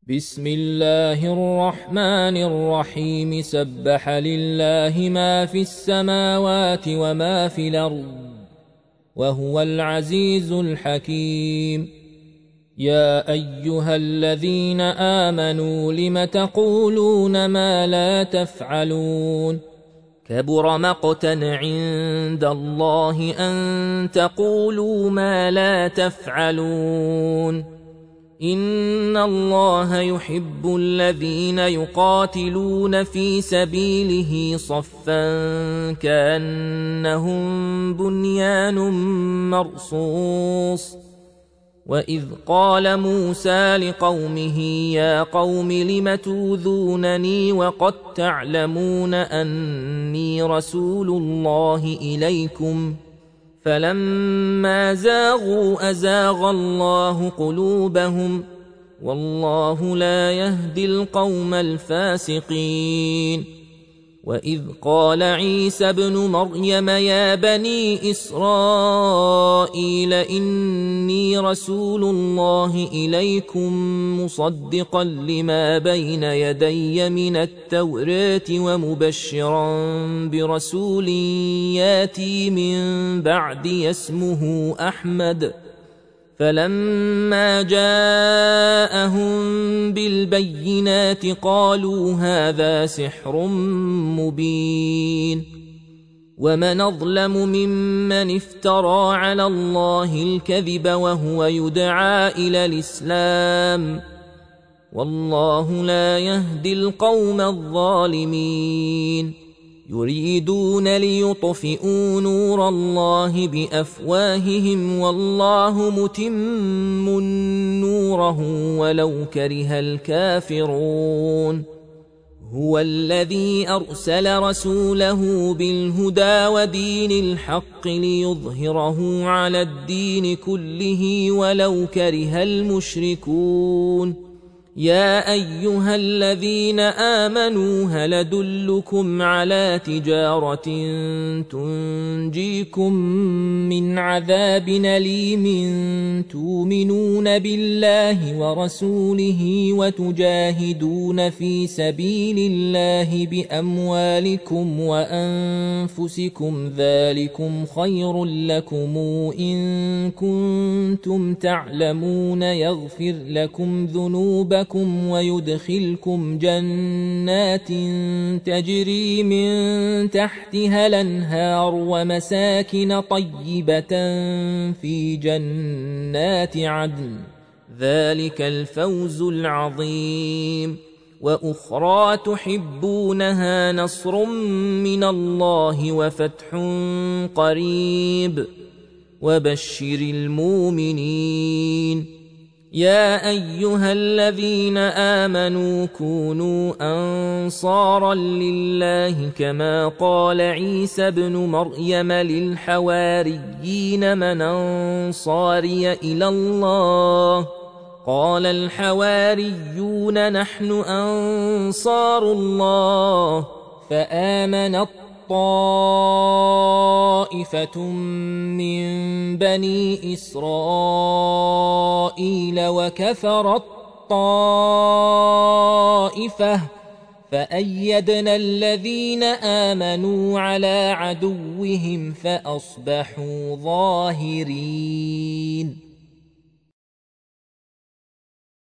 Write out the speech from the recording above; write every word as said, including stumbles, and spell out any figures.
بسم الله الرحمن الرحيم سبح لله ما في السماوات وما في الأرض وهو العزيز الحكيم. يا أيها الذين آمنوا لم تقولون ما لا تفعلون كبر مقتا عند الله أن تقولوا ما لا تفعلون. إن الله يحب الذين يقاتلون في سبيله صفا كأنهم بنيان مرصوص. وإذ قال موسى لقومه يا قوم لم توذونني وقد تعلمون أني رسول الله إليكم فلما زاغوا أزاغ الله قلوبهم والله لا يهدي القوم الفاسقين. وإذ قال عيسى ابن مريم يا بني إسرائيل إني رسول الله إليكم مصدقا لما بين يدي من التوراة ومبشرا برسول ياتي من بعدي اسمه أحمد. فلما جاءهم بالبينات قالوا هذا سحر مبين. ومن أظلم ممن افترى على الله الكذب وهو يدعى إلى الإسلام والله لا يهدي القوم الظالمين. يريدون ليطفئوا نور الله بأفواههم والله متم نوره ولو كره الكافرون. هو الذي أرسل رسوله بالهدى ودين الحق ليظهره على الدين كله ولو كره المشركون. يا أيها الذين آمنوا هل أدلكم على تجارة تنجيكم من عذاب أليم تؤمنون بالله ورسوله وتجاهدون في سبيل الله بأموالكم وأنفسكم ذلكم خير لكم إن كنتم تعلمون يغفر لكم ذنوبكم ويدخلكم جنات تجري من تحتها الأنهار ومساكن طيبة في جنات عدن ذلك الفوز العظيم. وأخرى تحبونها نصر من الله وفتح قريب وبشر المؤمنين. يا أيها الذين آمنوا كونوا أنصارا لله كما قال عيسى ابن مريم للحواريين من أنصاري إلى الله قال الحواريون نحن أنصار الله. فآمنت طائفة من بني إسرائيل وكفرت طائفة فأيدنا الذين آمنوا على عدوهم فأصبحوا ظاهرين.